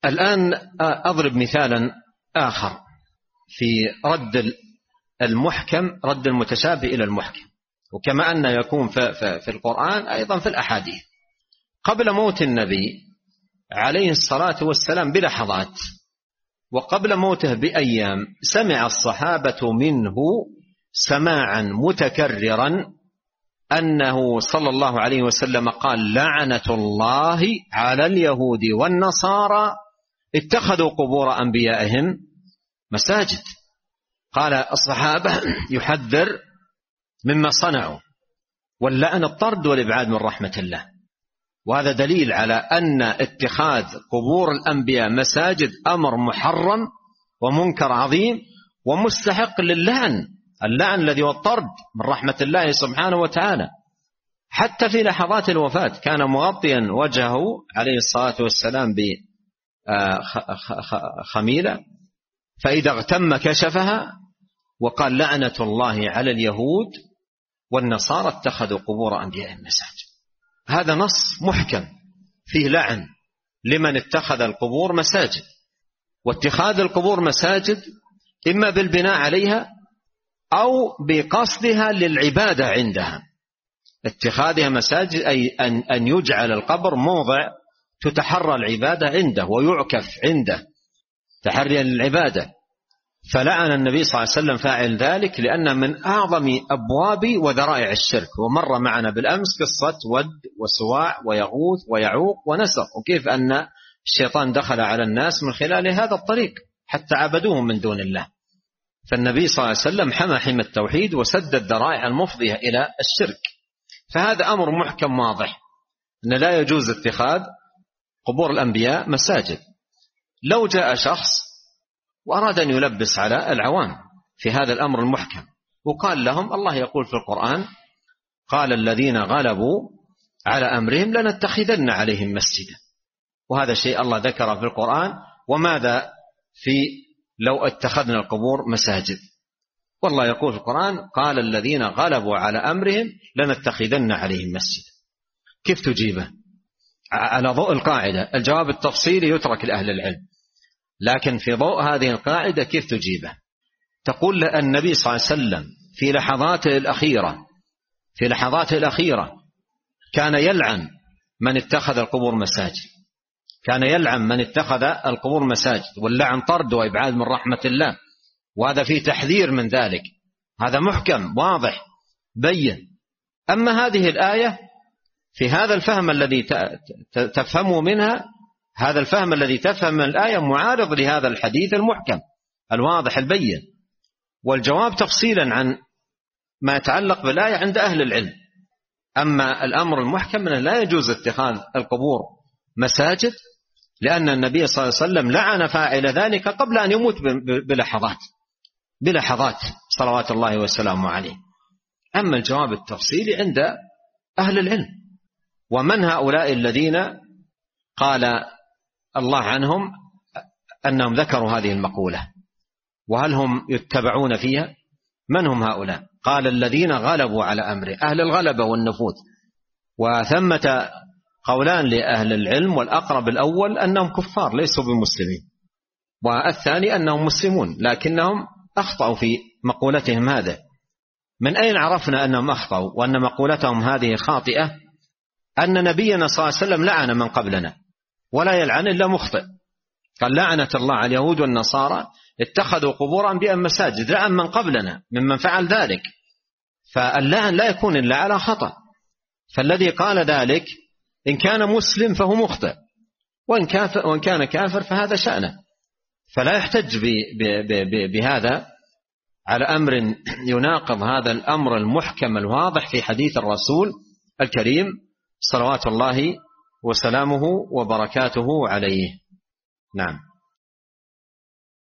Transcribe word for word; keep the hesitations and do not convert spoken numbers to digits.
الآن أضرب مثالا آخر في رد المحكم، رد المتشابه إلى المحكم، وكما أن يكون في القرآن أيضا في الأحاديث. قبل موت النبي عليه الصلاة والسلام بلحظات وقبل موته بأيام سمع الصحابة منه سماعا متكررا أنه صلى الله عليه وسلم قال: لعنة الله على اليهود والنصارى اتخذوا قبور أنبيائهم مساجد. قال الصحابة يحذر مما صنعوا، واللعن الطرد والإبعاد من رحمة الله. وهذا دليل على أن اتخاذ قبور الأنبياء مساجد أمر محرم ومنكر عظيم ومستحق للعن، اللعن الذي هو الطرد من رحمة الله سبحانه وتعالى. حتى في لحظات الوفاة كان مغطيا وجهه عليه الصلاة والسلام بخميلة، فإذا اغتم كشفها وقال: لعنة الله على اليهود والنصارى اتخذوا قبور أنبيائهم مساجد. هذا نص محكم فيه لعن لمن اتخذ القبور مساجد. واتخاذ القبور مساجد إما بالبناء عليها أو بقصدها للعبادة عندها. اتخاذها مساجد أي أن يجعل القبر موضع تتحرى العبادة عنده ويعكف عنده تحريا للعبادة. فلعن النبي صلى الله عليه وسلم فاعل ذلك، لأن من أعظم أبواب وذرائع الشرك. ومر معنا بالأمس قصة ود وسواع ويغوث ويعوق ونسر، وكيف أن الشيطان دخل على الناس من خلال هذا الطريق حتى عبدوهم من دون الله. فالنبي صلى الله عليه وسلم حمى حمى التوحيد وسد الذرائع المفضية إلى الشرك. فهذا أمر محكم واضح أن لا يجوز اتخاذ قبور الأنبياء مساجد. لو جاء شخص وأراد أن يلبس على العوام في هذا الأمر المحكم وقال لهم: الله يقول في القرآن: قال الذين غلبوا على أمرهم لنتخذن عليهم مسجدا. وهذا شيء الله ذكره في القرآن. وماذا في لو اتخذنا القبور مساجد؟ والله يقول في القرآن: قال الذين غلبوا على أمرهم لنتخذن عليهم مسجدا. كيف تجيبه؟ على ضوء القاعدة الجواب التفصيلي يترك لأهل العلم، لكن في ضوء هذه القاعدة كيف تجيبه؟ تقول النبي صلى الله عليه وسلم في لحظاته الأخيرة في لحظاته الأخيرة كان يلعن من اتخذ القبور مساجد، كان يلعن من اتخذ القبور مساجد، واللعن طرد وإبعاد من رحمة الله، وهذا فيه تحذير من ذلك. هذا محكم واضح بين. أما هذه الآية في هذا الفهم الذي تفهمه منها، هذا الفهم الذي تفهم من الآية معارض لهذا الحديث المحكم الواضح البين. والجواب تفصيلا عن ما يتعلق بالآية عند أهل العلم. أما الأمر المحكم أنه لا يجوز اتخاذ القبور مساجد، لأن النبي صلى الله عليه وسلم لعن فاعل ذلك قبل أن يموت بلحظات بلحظات صلوات الله وسلامه عليه. أما الجواب التفصيلي عند أهل العلم. ومن هؤلاء الذين قال الله عنهم أنهم ذكروا هذه المقولة، وهل هم يتبعون فيها؟ من هم هؤلاء؟ قال الذين غلبوا على أمره، أهل الغلبة والنفوذ. وثمة قولان لأهل العلم، والأقرب الأول أنهم كفار ليسوا بمسلمين، والثاني أنهم مسلمون لكنهم أخطأوا في مقولتهم هذا. من أين عرفنا أنهم أخطأوا وأن مقولتهم هذه خاطئة؟ أن نبينا صلى الله عليه وسلم لعن من قبلنا ولا يلعن إلا مخطئ. قال: لعنة الله على اليهود والنصارى اتخذوا قبور أنبياء مساجد. لعن من قبلنا ممن فعل ذلك. فاللعن لا يكون إلا على خطأ. فالذي قال ذلك إن كان مسلم فهو مخطئ، وإن, كافر وإن كان كافر فهذا شأنه. فلا يحتج بهذا على أمر يناقض هذا الأمر المحكم الواضح في حديث الرسول الكريم صلوات الله وسلامه وبركاته عليه. نعم.